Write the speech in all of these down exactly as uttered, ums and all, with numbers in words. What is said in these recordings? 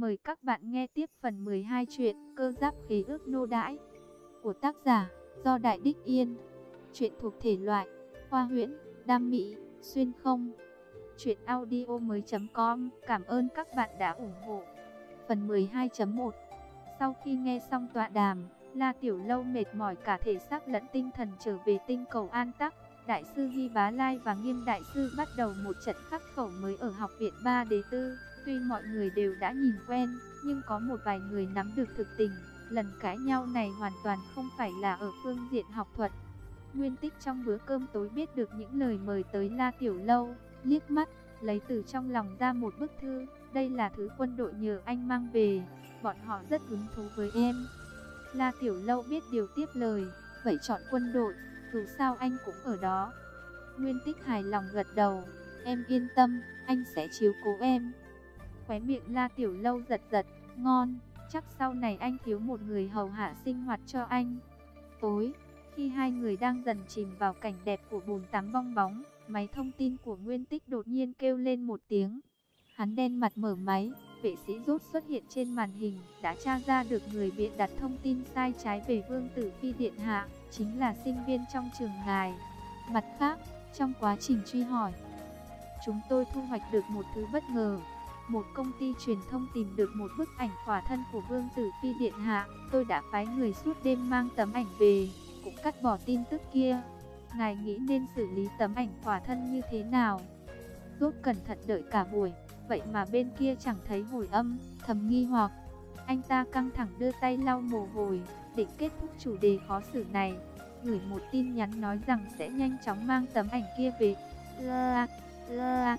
Mời các bạn nghe tiếp phần mười hai truyện Cơ Giáp Khế Ước Nô Đãi của tác giả Do Đại Đích Yên. Truyện thuộc thể loại khoa huyễn, đam mỹ, xuyên không. Truyện audio mới.com. Cảm ơn các bạn đã ủng hộ. Phần mười hai chấm một. Sau khi nghe xong tọa đàm, La Tiểu Lâu mệt mỏi cả thể xác lẫn tinh thần trở về tinh cầu An Tắc. Đại sư Hy Bá Lai và Nghiêm Đại sư bắt đầu một trận khắc khẩu mới ở học viện Ba Đế Tư. Tuy mọi người đều đã nhìn quen, nhưng có một vài người nắm được thực tình. Lần cãi nhau này hoàn toàn không phải là ở phương diện học thuật. Nguyên Tích trong bữa cơm tối biết được những lời mời tới La Tiểu Lâu, liếc mắt, lấy từ trong lòng ra một bức thư. Đây là thứ quân đội nhờ anh mang về, bọn họ rất hứng thú với em. La Tiểu Lâu biết điều tiếp lời, vậy chọn quân đội, dù sao anh cũng ở đó. Nguyên Tích hài lòng gật đầu, em yên tâm, anh sẽ chiếu cố em. Khóe miệng La Tiểu Lâu giật giật, ngon, chắc sau này anh thiếu một người hầu hạ sinh hoạt cho anh. Tối, khi hai người đang dần chìm vào cảnh đẹp của bồn tắm bong bóng, máy thông tin của Nguyên Tích đột nhiên kêu lên một tiếng. Hắn đen mặt mở máy, vệ sĩ Rốt xuất hiện trên màn hình, đã tra ra được người bịa đặt thông tin sai trái về Vương Tử Phi Điện Hạ, chính là sinh viên trong trường ngài. Mặt khác, trong quá trình truy hỏi, chúng tôi thu hoạch được một thứ bất ngờ. Một công ty truyền thông tìm được một bức ảnh khỏa thân của Vương Tử Phi Điện Hạ. Tôi đã phái người suốt đêm mang tấm ảnh về, cũng cắt bỏ tin tức kia. Ngài nghĩ nên xử lý tấm ảnh khỏa thân như thế nào? Rốt cẩn thận đợi cả buổi, vậy mà bên kia chẳng thấy hồi âm, thầm nghi hoặc. Anh ta căng thẳng đưa tay lau mồ hôi, định kết thúc chủ đề khó xử này, gửi một tin nhắn nói rằng sẽ nhanh chóng mang tấm ảnh kia về. La la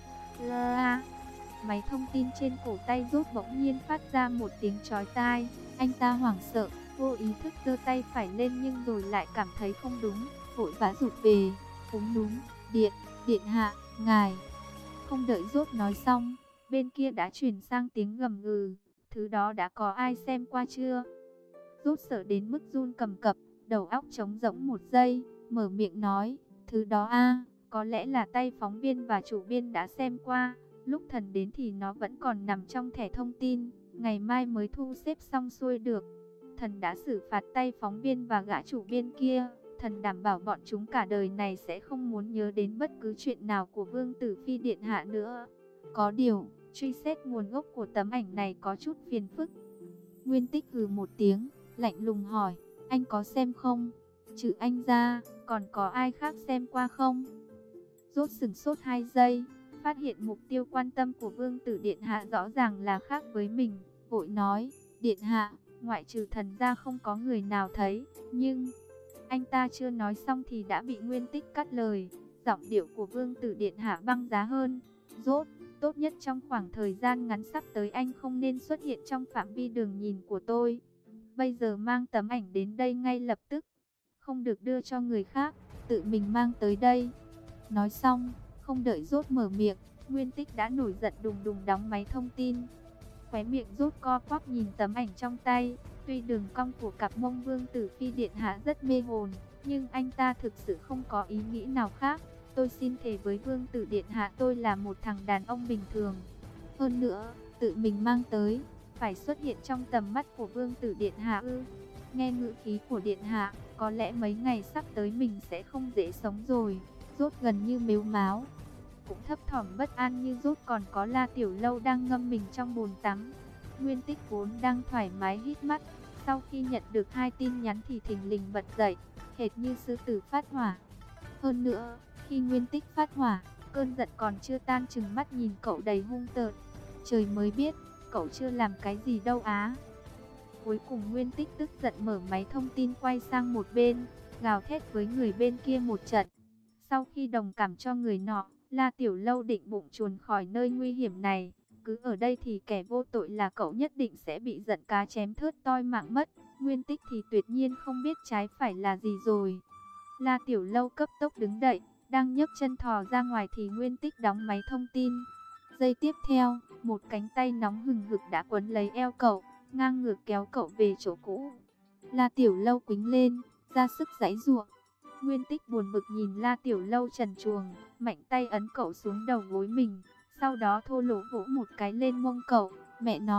la. Máy thông tin trên cổ tay Rốt bỗng nhiên phát ra một tiếng chói tai. Anh ta hoảng sợ, vô ý thức giơ tay phải lên nhưng rồi lại cảm thấy không đúng, vội vã rụt về. Đúng đúng, điện, điện hạ, ngài. Không đợi Rốt nói xong, bên kia đã chuyển sang tiếng gầm gừ. Thứ đó đã có ai xem qua chưa? Rốt sợ đến mức run cầm cập, đầu óc trống rỗng một giây, mở miệng nói, thứ đó a, có lẽ là tay phóng viên và chủ biên đã xem qua. Lúc thần đến thì nó vẫn còn nằm trong thẻ thông tin, ngày mai mới thu xếp xong xuôi được. Thần đã xử phạt tay phóng viên và gã chủ biên kia. Thần đảm bảo bọn chúng cả đời này sẽ không muốn nhớ đến bất cứ chuyện nào của Vương Tử Phi Điện Hạ nữa. Có điều, truy xét nguồn gốc của tấm ảnh này có chút phiền phức. Nguyên Tích hừ một tiếng, lạnh lùng hỏi, anh có xem không? Trừ anh ra, còn có ai khác xem qua không? Rốt sửng sốt hai giây, phát hiện mục tiêu quan tâm của Vương Tử Điện Hạ rõ ràng là khác với mình, vội nói, Điện Hạ, ngoại trừ thần ra không có người nào thấy, nhưng... Anh ta chưa nói xong thì đã bị Nguyên Tích cắt lời, giọng điệu của Vương Tử Điện Hạ băng giá hơn. Rốt, tốt nhất trong khoảng thời gian ngắn sắp tới anh không nên xuất hiện trong phạm vi đường nhìn của tôi. Bây giờ mang tấm ảnh đến đây ngay lập tức, không được đưa cho người khác, tự mình mang tới đây. Nói xong, không đợi Rốt mở miệng, Nguyên Tích đã nổi giận đùng đùng đóng máy thông tin. Khóe miệng Rốt co quắp nhìn tấm ảnh trong tay. Tuy đường cong của cặp mông Vương Tử Phi Điện Hạ rất mê hồn, nhưng anh ta thực sự không có ý nghĩ nào khác. Tôi xin thề với Vương Tử Điện Hạ tôi là một thằng đàn ông bình thường. Hơn nữa, tự mình mang tới, phải xuất hiện trong tầm mắt của Vương Tử Điện Hạ ư? Nghe ngữ khí của Điện Hạ, có lẽ mấy ngày sắp tới mình sẽ không dễ sống rồi. Rốt gần như mếu máo. Cũng thấp thỏm bất an như Rốt còn có La Tiểu Lâu đang ngâm mình trong bồn tắm. Nguyên Tích vốn đang thoải mái hít mắt, sau khi nhận được hai tin nhắn thì thình lình bật dậy, hệt như sư tử phát hỏa. Hơn nữa, khi Nguyên Tích phát hỏa, cơn giận còn chưa tan, chừng mắt nhìn cậu đầy hung tợn. Trời mới biết, cậu chưa làm cái gì đâu á. Cuối cùng Nguyên Tích tức giận mở máy thông tin quay sang một bên, gào thét với người bên kia một trận. Sau khi đồng cảm cho người nọ, La Tiểu Lâu định bụng chuồn khỏi nơi nguy hiểm này. Cứ ở đây thì kẻ vô tội là cậu nhất định sẽ bị giận cá chém thớt toi mạng mất. Nguyên Tích thì tuyệt nhiên không biết trái phải là gì rồi. La Tiểu Lâu cấp tốc đứng dậy, đang nhấc chân thò ra ngoài thì Nguyên Tích đóng máy thông tin. Giây tiếp theo, một cánh tay nóng hừng hực đã quấn lấy eo cậu, ngang ngược kéo cậu về chỗ cũ. La Tiểu Lâu quĩnh lên, ra sức giãy giụa. Nguyên Tích buồn bực nhìn La Tiểu Lâu trần truồng, mạnh tay ấn cậu xuống đầu gối mình. Sau đó thô lỗ vỗ một cái lên mông cậu, mẹ nó,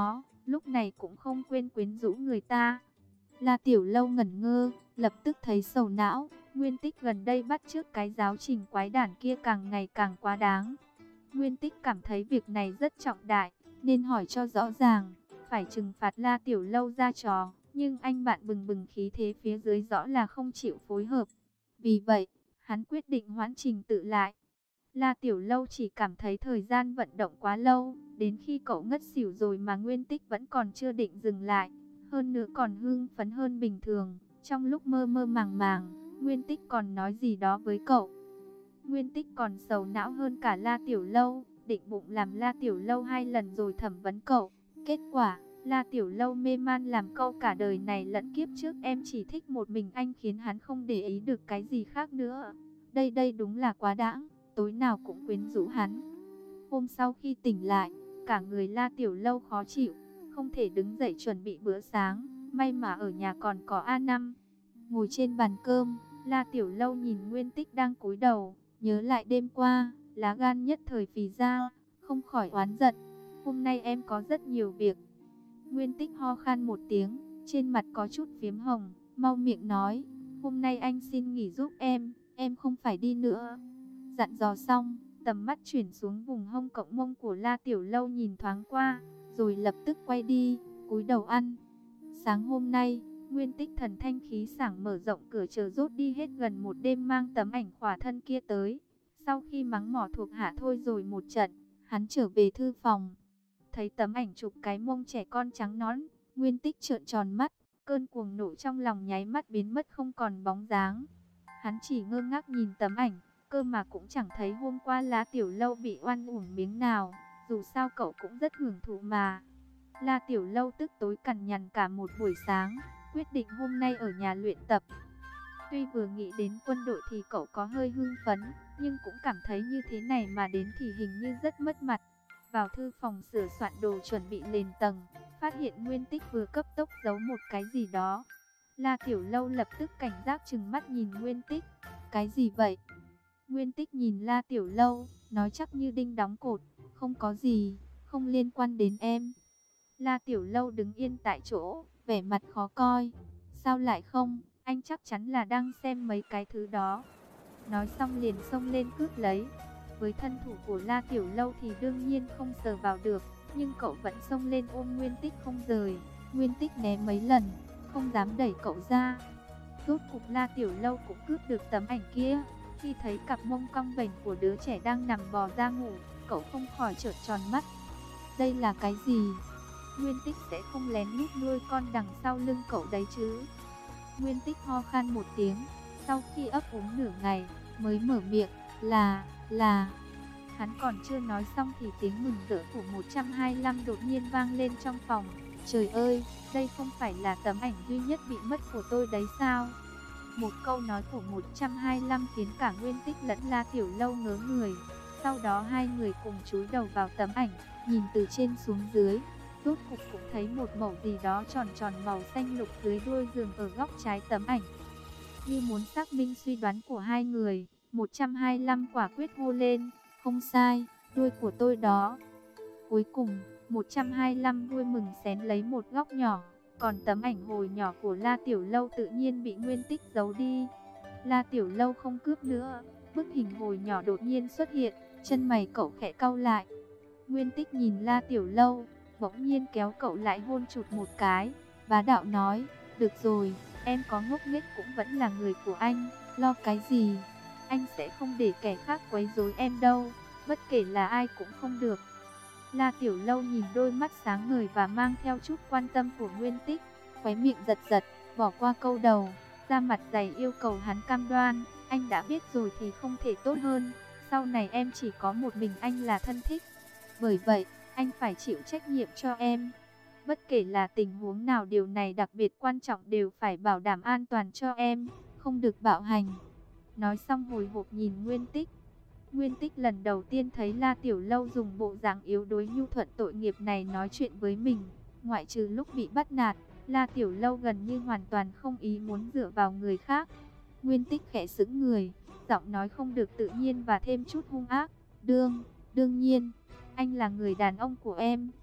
lúc này cũng không quên quyến rũ người ta. La Tiểu Lâu ngẩn ngơ, lập tức thấy sầu não. Nguyên Tích gần đây bắt chước cái giáo trình quái đản kia càng ngày càng quá đáng. Nguyên Tích cảm thấy việc này rất trọng đại, nên hỏi cho rõ ràng, phải trừng phạt La Tiểu Lâu ra trò. Nhưng anh bạn bừng bừng khí thế phía dưới rõ là không chịu phối hợp. Vì vậy, hắn quyết định hoãn trình tự lại. La Tiểu Lâu chỉ cảm thấy thời gian vận động quá lâu, đến khi cậu ngất xỉu rồi mà Nguyên Tích vẫn còn chưa định dừng lại. Hơn nữa còn hưng phấn hơn bình thường, trong lúc mơ mơ màng màng, Nguyên Tích còn nói gì đó với cậu. Nguyên Tích còn sầu não hơn cả La Tiểu Lâu, định bụng làm La Tiểu Lâu hai lần rồi thẩm vấn cậu. Kết quả, La Tiểu Lâu mê man làm câu cả đời này lẫn kiếp trước em chỉ thích một mình anh, khiến hắn không để ý được cái gì khác nữa. Đây đây đúng là quá đãng, tối nào cũng quyến rũ hắn. Hôm sau khi tỉnh lại, cả người La Tiểu Lâu khó chịu, không thể đứng dậy chuẩn bị bữa sáng. May mà ở nhà còn có A năm. Ngồi trên bàn cơm, La Tiểu Lâu nhìn Nguyên Tích đang cúi đầu, nhớ lại đêm qua, lá gan nhất thời phì ra, không khỏi oán giận. Hôm nay em có rất nhiều việc. Nguyên Tích ho khan một tiếng, trên mặt có chút phiếm hồng, mau miệng nói, hôm nay anh xin nghỉ giúp em, em không phải đi nữa. Dặn dò xong, tầm mắt chuyển xuống vùng hông cộng mông của La Tiểu Lâu nhìn thoáng qua, rồi lập tức quay đi, cúi đầu ăn. Sáng hôm nay, Nguyên Tích thần thanh khí sảng mở rộng cửa chờ rốt đi hết gần một đêm mang tấm ảnh khỏa thân kia tới. Sau khi mắng mỏ thuộc hạ thôi rồi một trận, hắn trở về thư phòng. Thấy tấm ảnh chụp cái mông trẻ con trắng nõn, Nguyên Tích trợn tròn mắt, cơn cuồng nộ trong lòng nháy mắt biến mất không còn bóng dáng. Hắn chỉ ngơ ngác nhìn tấm ảnh, cơ mà cũng chẳng thấy hôm qua La Tiểu Lâu bị oan uổng miếng nào, dù sao cậu cũng rất hưởng thụ mà. La Tiểu Lâu tức tối cằn nhằn cả một buổi sáng, quyết định hôm nay ở nhà luyện tập. Tuy vừa nghĩ đến quân đội thì cậu có hơi hưng phấn, nhưng cũng cảm thấy như thế này mà đến thì hình như rất mất mặt. Vào thư phòng sửa soạn đồ chuẩn bị lên tầng, phát hiện Nguyên Tích vừa cấp tốc giấu một cái gì đó. La Tiểu Lâu lập tức cảnh giác trừng mắt nhìn Nguyên Tích. Cái gì vậy? Nguyên Tích nhìn La Tiểu Lâu, nói chắc như đinh đóng cột, không có gì, không liên quan đến em. La Tiểu Lâu đứng yên tại chỗ, vẻ mặt khó coi. Sao lại không, anh chắc chắn là đang xem mấy cái thứ đó. Nói xong liền xông lên cướp lấy. Với thân thủ của La Tiểu Lâu thì đương nhiên không sờ vào được, nhưng cậu vẫn xông lên ôm Nguyên Tích không rời. Nguyên Tích né mấy lần, không dám đẩy cậu ra. Rốt cục La Tiểu Lâu cũng cướp được tấm ảnh kia. Khi thấy cặp mông cong vênh của đứa trẻ đang nằm bò ra ngủ, cậu không khỏi trợn tròn mắt. Đây là cái gì? Nguyên Tích sẽ không lén lút nuôi con đằng sau lưng cậu đấy chứ? Nguyên Tích ho khan một tiếng, sau khi ấp úng nửa ngày, mới mở miệng, là, là... Hắn còn chưa nói xong thì tiếng mừng rỡ của một trăm hai mươi lăm đột nhiên vang lên trong phòng. Trời ơi, đây không phải là tấm ảnh duy nhất bị mất của tôi đấy sao? Một câu nói của một trăm hai mươi lăm khiến cả Nguyên Tích lẫn La Tiểu Lâu ngớ người. Sau đó hai người cùng chúi đầu vào tấm ảnh, nhìn từ trên xuống dưới. Rốt cục cũng thấy một mẩu gì đó tròn tròn màu xanh lục dưới đuôi giường ở góc trái tấm ảnh. Như muốn xác minh suy đoán của hai người, một trăm hai mươi lăm quả quyết hô lên, không sai, đuôi của tôi đó. Cuối cùng, một trăm hai mươi lăm vui mừng xén lấy một góc nhỏ, còn tấm ảnh hồi nhỏ của La Tiểu Lâu tự nhiên bị Nguyên Tích giấu đi. La Tiểu Lâu không cướp nữa, bức hình hồi nhỏ đột nhiên xuất hiện, chân mày cậu khẽ cau lại. Nguyên Tích nhìn La Tiểu Lâu, bỗng nhiên kéo cậu lại hôn chụt một cái, bá đạo nói, được rồi, em có ngốc nghếch cũng vẫn là người của anh, lo cái gì, anh sẽ không để kẻ khác quấy rối em đâu, bất kể là ai cũng không được. La Tiểu Lâu nhìn đôi mắt sáng ngời và mang theo chút quan tâm của Nguyên Tích, khóe miệng giật giật, bỏ qua câu đầu, ra mặt dày yêu cầu hắn cam đoan, anh đã biết rồi thì không thể tốt hơn, sau này em chỉ có một mình anh là thân thích, bởi vậy, anh phải chịu trách nhiệm cho em. Bất kể là tình huống nào điều này đặc biệt quan trọng đều phải bảo đảm an toàn cho em, không được bạo hành. Nói xong hồi hộp nhìn Nguyên Tích. Nguyên Tích lần đầu tiên thấy La Tiểu Lâu dùng bộ dạng yếu đuối nhu thuận tội nghiệp này nói chuyện với mình. Ngoại trừ lúc bị bắt nạt, La Tiểu Lâu gần như hoàn toàn không ý muốn dựa vào người khác. Nguyên Tích khẽ sững người, giọng nói không được tự nhiên và thêm chút hung ác. Đương, đương nhiên, anh là người đàn ông của em,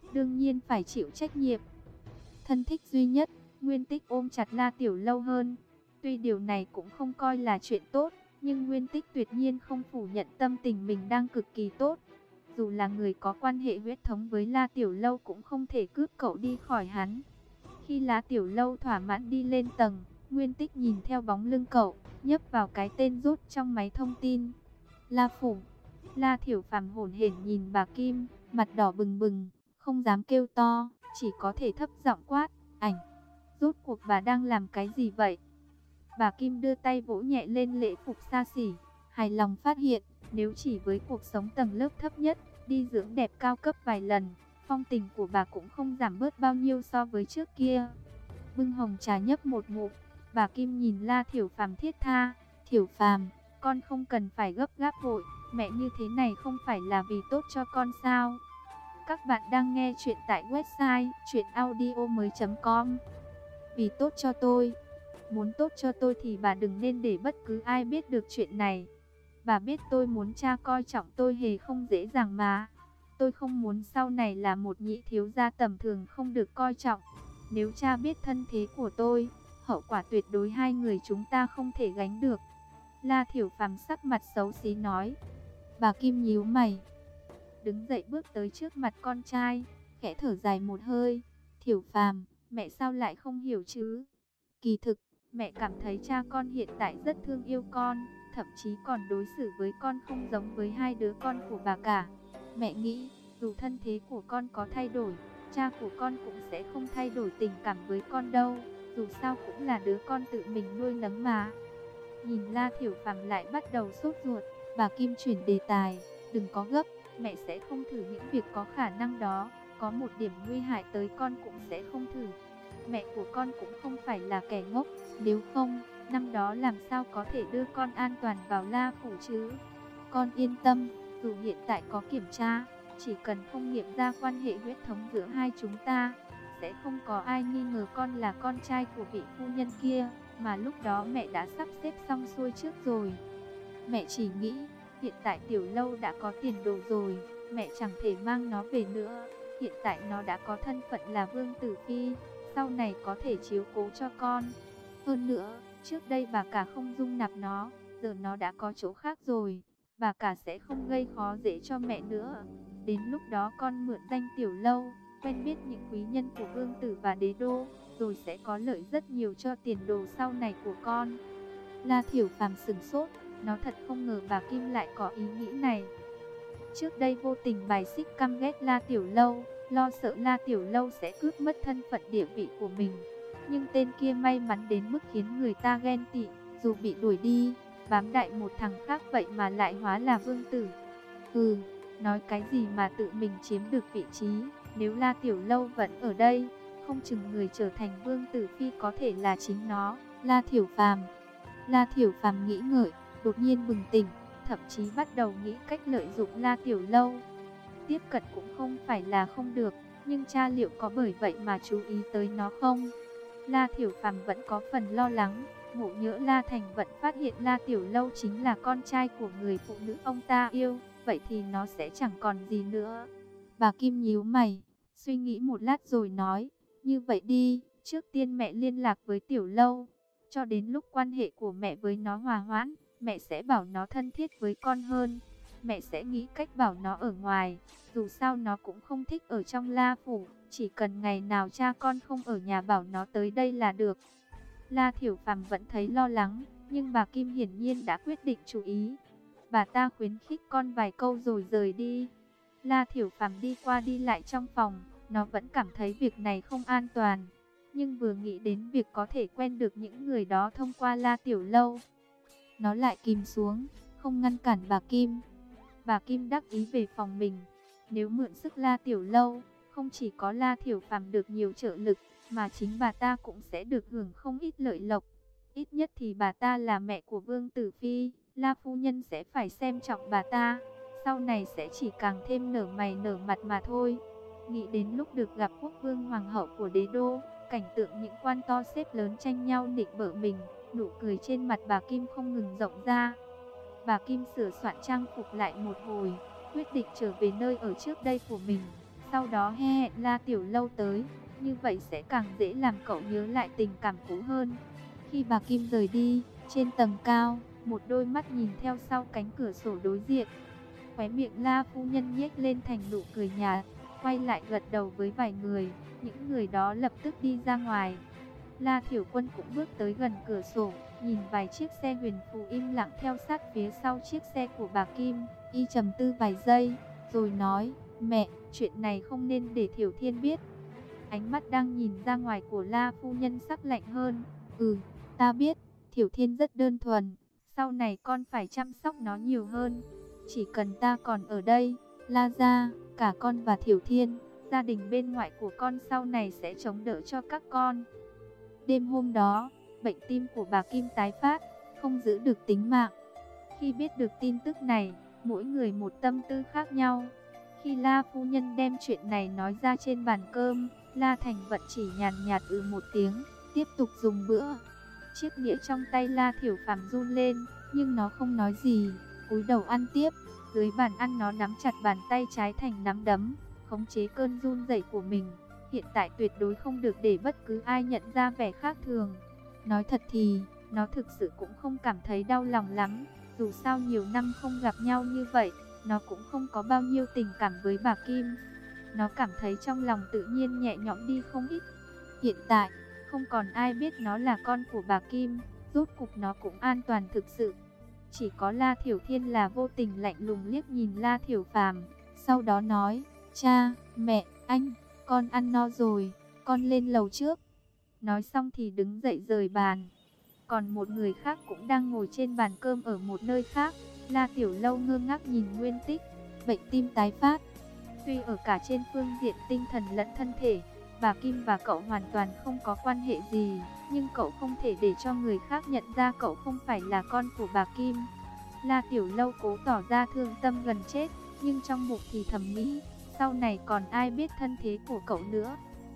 đương nhiên phải chịu trách nhiệm. Thân thích duy nhất, Nguyên Tích ôm chặt La Tiểu Lâu hơn. Tuy điều này cũng không coi là chuyện tốt, nhưng Nguyên Tích tuyệt nhiên không phủ nhận tâm tình mình đang cực kỳ tốt. Dù là người có quan hệ huyết thống với La Tiểu Lâu cũng không thể cướp cậu đi khỏi hắn. Khi La Tiểu Lâu thỏa mãn đi lên tầng, Nguyên Tích nhìn theo bóng lưng cậu, nhấp vào cái tên rút trong máy thông tin. La Phủ. La Thiểu Phàm hổn hển nhìn bà Kim, mặt đỏ bừng bừng, không dám kêu to, chỉ có thể thấp giọng quát, ảnh. Rốt cuộc bà đang làm cái gì vậy? Bà Kim đưa tay vỗ nhẹ lên lễ phục xa xỉ, hài lòng phát hiện, nếu chỉ với cuộc sống tầng lớp thấp nhất, đi dưỡng đẹp cao cấp vài lần, phong tình của bà cũng không giảm bớt bao nhiêu so với trước kia. Bưng hồng trà nhấp một ngụm, bà Kim nhìn La Thiểu Phàm thiết tha, Thiểu Phàm, con không cần phải gấp gáp vội, mẹ như thế này không phải là vì tốt cho con sao? Các bạn đang nghe chuyện tại website truyện audio mới chấm com. Vì tốt cho tôi. Muốn tốt cho tôi thì bà đừng nên để bất cứ ai biết được chuyện này. Bà biết tôi muốn cha coi trọng tôi hề không dễ dàng mà. Tôi không muốn sau này là một nhị thiếu gia tầm thường không được coi trọng. Nếu cha biết thân thế của tôi, hậu quả tuyệt đối hai người chúng ta không thể gánh được. La Thiểu Phàm sắc mặt xấu xí nói. Bà Kim nhíu mày, đứng dậy bước tới trước mặt con trai, khẽ thở dài một hơi. Thiểu Phàm, mẹ sao lại không hiểu chứ? Kỳ thực, mẹ cảm thấy cha con hiện tại rất thương yêu con, thậm chí còn đối xử với con không giống với hai đứa con của bà cả. Mẹ nghĩ, dù thân thế của con có thay đổi, cha của con cũng sẽ không thay đổi tình cảm với con đâu, dù sao cũng là đứa con tự mình nuôi nấng mà. Nhìn La Thiểu Phàm lại bắt đầu sốt ruột, bà Kim chuyển đề tài, đừng có gấp, mẹ sẽ không thử những việc có khả năng đó, có một điểm nguy hại tới con cũng sẽ không thử. Mẹ của con cũng không phải là kẻ ngốc, nếu không, năm đó làm sao có thể đưa con an toàn vào La Phủ chứ? Con yên tâm, dù hiện tại có kiểm tra, chỉ cần không nghiệm ra quan hệ huyết thống giữa hai chúng ta, sẽ không có ai nghi ngờ con là con trai của vị phu nhân kia, mà lúc đó mẹ đã sắp xếp xong xuôi trước rồi. Mẹ chỉ nghĩ, hiện tại Tiểu Lâu đã có tiền đồ rồi, mẹ chẳng thể mang nó về nữa. Hiện tại nó đã có thân phận là Vương Tử Phi, sau này có thể chiếu cố cho con. Hơn nữa, trước đây bà cả không dung nạp nó, giờ nó đã có chỗ khác rồi, bà cả sẽ không gây khó dễ cho mẹ nữa. Đến lúc đó con mượn danh Tiểu Lâu, quen biết những quý nhân của Vương Tử và Đế Đô, rồi sẽ có lợi rất nhiều cho tiền đồ sau này của con. La Thiểu Phàm sửng sốt, nó thật không ngờ bà Kim lại có ý nghĩ này. Trước đây vô tình bài xích căm ghét La Tiểu Lâu, lo sợ La Tiểu Lâu sẽ cướp mất thân phận địa vị của mình. Nhưng tên kia may mắn đến mức khiến người ta ghen tị, dù bị đuổi đi, bám đại một thằng khác vậy mà lại hóa là vương tử. Ừ, nói cái gì mà tự mình chiếm được vị trí, nếu La Tiểu Lâu vẫn ở đây, không chừng người trở thành Vương Tử Phi có thể là chính nó, La Thiểu Phàm. La Thiểu Phàm nghĩ ngợi, đột nhiên bừng tỉnh, thậm chí bắt đầu nghĩ cách lợi dụng La Tiểu Lâu. Tiếp cận cũng không phải là không được, nhưng cha liệu có bởi vậy mà chú ý tới nó không? La Thiểu Phàm vẫn có phần lo lắng, ngộ nhỡ La Thành vẫn phát hiện La Tiểu Lâu chính là con trai của người phụ nữ ông ta yêu, vậy thì nó sẽ chẳng còn gì nữa. Bà Kim nhíu mày, suy nghĩ một lát rồi nói, như vậy đi, trước tiên mẹ liên lạc với Tiểu Lâu, cho đến lúc quan hệ của mẹ với nó hòa hoãn, mẹ sẽ bảo nó thân thiết với con hơn. Mẹ sẽ nghĩ cách bảo nó ở ngoài, dù sao nó cũng không thích ở trong La Phủ, chỉ cần ngày nào cha con không ở nhà bảo nó tới đây là được. La Thiểu Phàm vẫn thấy lo lắng, nhưng bà Kim hiển nhiên đã quyết định chú ý. Bà ta khuyến khích con vài câu rồi rời đi. La Thiểu Phàm đi qua đi lại trong phòng, nó vẫn cảm thấy việc này không an toàn. Nhưng vừa nghĩ đến việc có thể quen được những người đó thông qua La Tiểu Lâu, nó lại kìm xuống, không ngăn cản bà Kim. Bà Kim đắc ý về phòng mình. Nếu mượn sức La Tiểu Lâu, không chỉ có La Thiểu Phàm được nhiều trợ lực, mà chính bà ta cũng sẽ được hưởng không ít lợi lộc. Ít nhất thì bà ta là mẹ của Vương Tử Phi, La Phu Nhân sẽ phải xem trọng bà ta. Sau này sẽ chỉ càng thêm nở mày nở mặt mà thôi. Nghĩ đến lúc được gặp quốc vương hoàng hậu của Đế Đô, cảnh tượng những quan to xếp lớn tranh nhau nịnh bợ mình, nụ cười trên mặt bà Kim không ngừng rộng ra. Bà Kim sửa soạn trang phục lại một hồi, quyết định trở về nơi ở trước đây của mình. Sau đó hẹn La Tiểu Lâu tới, như vậy sẽ càng dễ làm cậu nhớ lại tình cảm cũ hơn. Khi bà Kim rời đi, trên tầng cao, một đôi mắt nhìn theo sau cánh cửa sổ đối diện. Khóe miệng La phu nhân nhếch lên thành nụ cười nhạt, quay lại gật đầu với vài người, những người đó lập tức đi ra ngoài. La Thiểu Quân cũng bước tới gần cửa sổ, nhìn vài chiếc xe huyền phù im lặng theo sát phía sau chiếc xe của bà Kim, y trầm tư vài giây, rồi nói, mẹ, chuyện này không nên để Thiểu Thiên biết. Ánh mắt đang nhìn ra ngoài của La phu nhân sắc lạnh hơn, ừ, ta biết, Thiểu Thiên rất đơn thuần, sau này con phải chăm sóc nó nhiều hơn. Chỉ cần ta còn ở đây, La gia, cả con và Thiểu Thiên, gia đình bên ngoại của con sau này sẽ chống đỡ cho các con. Đêm hôm đó, bệnh tim của bà Kim tái phát, không giữ được tính mạng. Khi biết được tin tức này, mỗi người một tâm tư khác nhau. Khi La phu nhân đem chuyện này nói ra trên bàn cơm, La Thành Vận chỉ nhàn nhạt ừ một tiếng, tiếp tục dùng bữa. Chiếc đĩa trong tay La Thiểu Phàm run lên, nhưng nó không nói gì, cúi đầu ăn tiếp. Dưới bàn ăn nó nắm chặt bàn tay trái thành nắm đấm, khống chế cơn run rẩy của mình. Hiện tại tuyệt đối không được để bất cứ ai nhận ra vẻ khác thường. Nói thật thì, nó thực sự cũng không cảm thấy đau lòng lắm. Dù sao nhiều năm không gặp nhau như vậy, nó cũng không có bao nhiêu tình cảm với bà Kim. Nó cảm thấy trong lòng tự nhiên nhẹ nhõm đi không ít. Hiện tại, không còn ai biết nó là con của bà Kim, rốt cục nó cũng an toàn thực sự. Chỉ có La Thiểu Thiên là vô tình lạnh lùng liếc nhìn La Thiểu Phàm, sau đó nói, cha, mẹ, anh, con ăn no rồi, con lên lầu trước. Nói xong thì đứng dậy rời bàn. Còn một người khác cũng đang ngồi trên bàn cơm ở một nơi khác. La Tiểu Lâu ngơ ngác nhìn Nguyên Tích, bệnh tim tái phát. Tuy ở cả trên phương diện tinh thần lẫn thân thể, bà Kim và cậu hoàn toàn không có quan hệ gì, nhưng cậu không thể để cho người khác nhận ra cậu không phải là con của bà Kim. La Tiểu Lâu cố tỏ ra thương tâm gần chết, nhưng trong bụng thì thầm nghĩ, sau này còn ai biết thân thế của cậu nữa.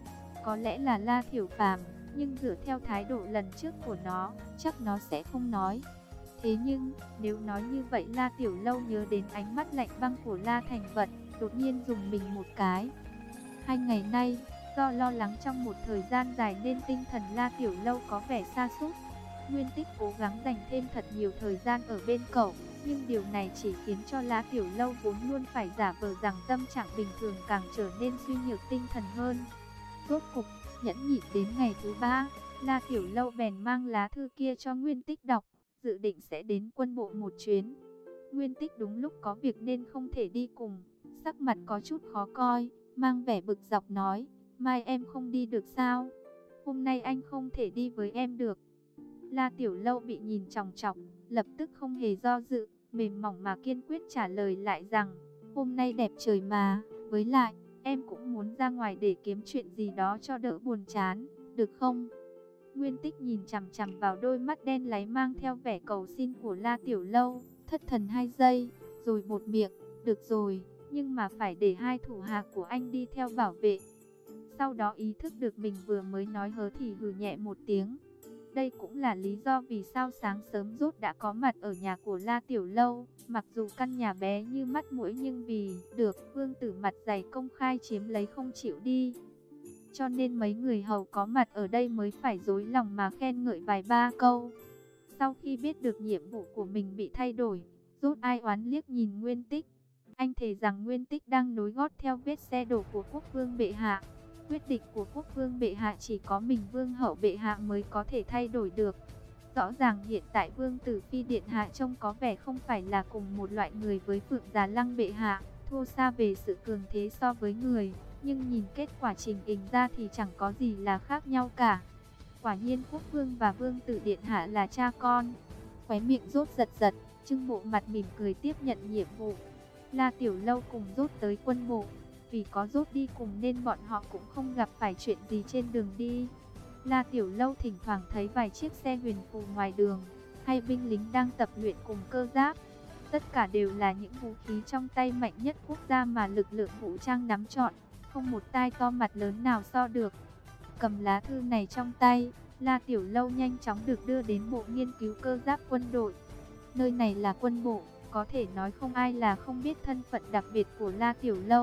Có lẽ là La Thiểu Phàm, nhưng dựa theo thái độ lần trước của nó, chắc nó sẽ không nói. Thế nhưng, nếu nói như vậy La Tiểu Lâu nhớ đến ánh mắt lạnh băng của La Thành Vận, đột nhiên dùng mình một cái. Hai ngày nay, do lo lắng trong một thời gian dài nên tinh thần La Tiểu Lâu có vẻ sa sút. Nguyên Tích cố gắng dành thêm thật nhiều thời gian ở bên cậu, nhưng điều này chỉ khiến cho La Tiểu Lâu vốn luôn phải giả vờ rằng tâm trạng bình thường càng trở nên suy nhược tinh thần hơn. Rốt cục, nhẫn nhịn đến ngày thứ ba, La Tiểu Lâu bèn mang lá thư kia cho Nguyên Tích đọc, dự định sẽ đến quân bộ một chuyến. Nguyên Tích đúng lúc có việc nên không thể đi cùng, sắc mặt có chút khó coi, mang vẻ bực dọc nói, mai em không đi được sao? Hôm nay anh không thể đi với em được. La Tiểu Lâu bị nhìn chòng chọc, lập tức không hề do dự, mềm mỏng mà kiên quyết trả lời lại rằng, hôm nay đẹp trời mà, với lại, em cũng muốn ra ngoài để kiếm chuyện gì đó cho đỡ buồn chán, được không? Nguyên Tích nhìn chằm chằm vào đôi mắt đen láy mang theo vẻ cầu xin của La Tiểu Lâu, thất thần hai giây, rồi bột miệng, được rồi, nhưng mà phải để hai thủ hạ của anh đi theo bảo vệ. Sau đó ý thức được mình vừa mới nói hớ thì hừ nhẹ một tiếng. Đây cũng là lý do vì sao sáng sớm Rốt đã có mặt ở nhà của La Tiểu Lâu. Mặc dù căn nhà bé như mắt muỗi nhưng vì được Vương Tử mặt dày công khai chiếm lấy không chịu đi, cho nên mấy người hầu có mặt ở đây mới phải dối lòng mà khen ngợi vài ba câu. Sau khi biết được nhiệm vụ của mình bị thay đổi, Rốt ai oán liếc nhìn Nguyên Tích. Anh thề rằng Nguyên Tích đang nối gót theo vết xe đổ của Quốc Vương bệ hạ. Quyết định của Quốc Vương bệ hạ chỉ có mình Vương hậu bệ hạ mới có thể thay đổi được. Rõ ràng hiện tại Vương Tử Phi điện hạ trông có vẻ không phải là cùng một loại người với Phượng Già Lăng bệ hạ, thua xa về sự cường thế so với người, nhưng nhìn kết quả trình hình ra thì chẳng có gì là khác nhau cả. Quả nhiên Quốc Vương và Vương Tử điện hạ là cha con. Khóe miệng Rốt giật giật, trưng bộ mặt mỉm cười tiếp nhận nhiệm vụ. La Tiểu Lâu cùng Rốt tới quân bộ. Vì có Rốt đi cùng nên bọn họ cũng không gặp phải chuyện gì trên đường đi. La Tiểu Lâu thỉnh thoảng thấy vài chiếc xe huyền phù ngoài đường, hay binh lính đang tập luyện cùng cơ giáp. Tất cả đều là những vũ khí trong tay mạnh nhất quốc gia mà lực lượng vũ trang nắm trọn, không một tai to mặt lớn nào so được. Cầm lá thư này trong tay, La Tiểu Lâu nhanh chóng được đưa đến bộ nghiên cứu cơ giáp quân đội. Nơi này là quân bộ, có thể nói không ai là không biết thân phận đặc biệt của La Tiểu Lâu.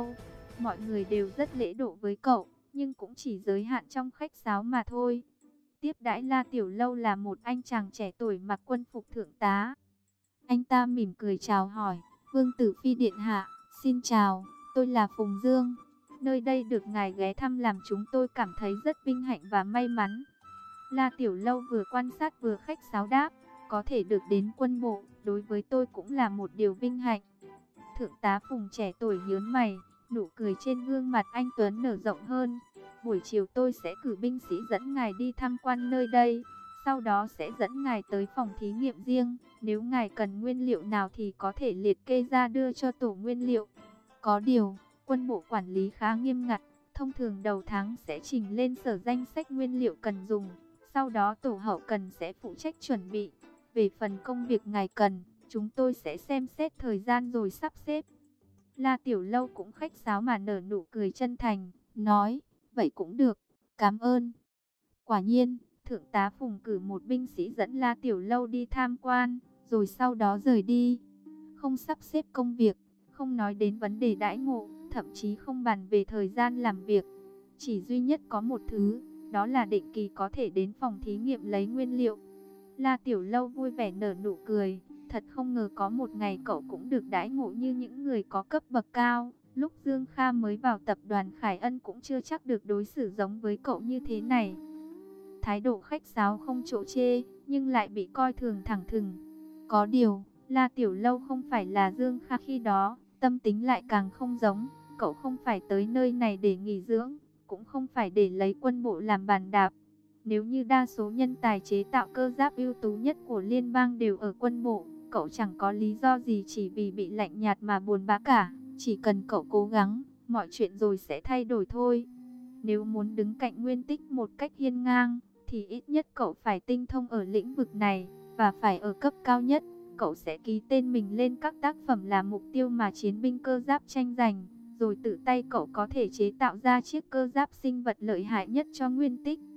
Mọi người đều rất lễ độ với cậu, nhưng cũng chỉ giới hạn trong khách sáo mà thôi. Tiếp đãi La Tiểu Lâu là một anh chàng trẻ tuổi mặc quân phục thượng tá. Anh ta mỉm cười chào hỏi, Vương Tử Phi điện hạ, xin chào, tôi là Phùng Dương. Nơi đây được ngài ghé thăm làm chúng tôi cảm thấy rất vinh hạnh và may mắn. La Tiểu Lâu vừa quan sát vừa khách sáo đáp, có thể được đến quân bộ, đối với tôi cũng là một điều vinh hạnh. Thượng tá Phùng trẻ tuổi nhớn mày, nụ cười trên gương mặt anh Tuấn nở rộng hơn. Buổi chiều tôi sẽ cử binh sĩ dẫn ngài đi tham quan nơi đây, sau đó sẽ dẫn ngài tới phòng thí nghiệm riêng. Nếu ngài cần nguyên liệu nào thì có thể liệt kê ra đưa cho tổ nguyên liệu. Có điều, quân bộ quản lý khá nghiêm ngặt, thông thường đầu tháng sẽ trình lên sở danh sách nguyên liệu cần dùng, sau đó tổ hậu cần sẽ phụ trách chuẩn bị. Về phần công việc ngài cần, chúng tôi sẽ xem xét thời gian rồi sắp xếp. La Tiểu Lâu cũng khách sáo mà nở nụ cười chân thành, nói, vậy cũng được, cảm ơn. Quả nhiên, Thượng tá Phùng cử một binh sĩ dẫn La Tiểu Lâu đi tham quan, rồi sau đó rời đi. Không sắp xếp công việc, không nói đến vấn đề đãi ngộ, thậm chí không bàn về thời gian làm việc. Chỉ duy nhất có một thứ, đó là định kỳ có thể đến phòng thí nghiệm lấy nguyên liệu. La Tiểu Lâu vui vẻ nở nụ cười, thật không ngờ có một ngày cậu cũng được đãi ngộ như những người có cấp bậc cao. Lúc Dương Kha mới vào tập đoàn Khải Ân cũng chưa chắc được đối xử giống với cậu như thế này. Thái độ khách sáo không chỗ chê, nhưng lại bị coi thường thẳng thừng. Có điều, La Tiểu Lâu không phải là Dương Kha khi đó, tâm tính lại càng không giống. Cậu không phải tới nơi này để nghỉ dưỡng, cũng không phải để lấy quân bộ làm bàn đạp. Nếu như đa số nhân tài chế tạo cơ giáp ưu tú nhất của liên bang đều ở quân bộ, cậu chẳng có lý do gì chỉ vì bị lạnh nhạt mà buồn bã cả. Chỉ cần cậu cố gắng, mọi chuyện rồi sẽ thay đổi thôi. Nếu muốn đứng cạnh Nguyên Tích một cách hiên ngang, thì ít nhất cậu phải tinh thông ở lĩnh vực này, và phải ở cấp cao nhất. Cậu sẽ ký tên mình lên các tác phẩm là mục tiêu mà chiến binh cơ giáp tranh giành, rồi tự tay cậu có thể chế tạo ra chiếc cơ giáp sinh vật lợi hại nhất cho Nguyên Tích.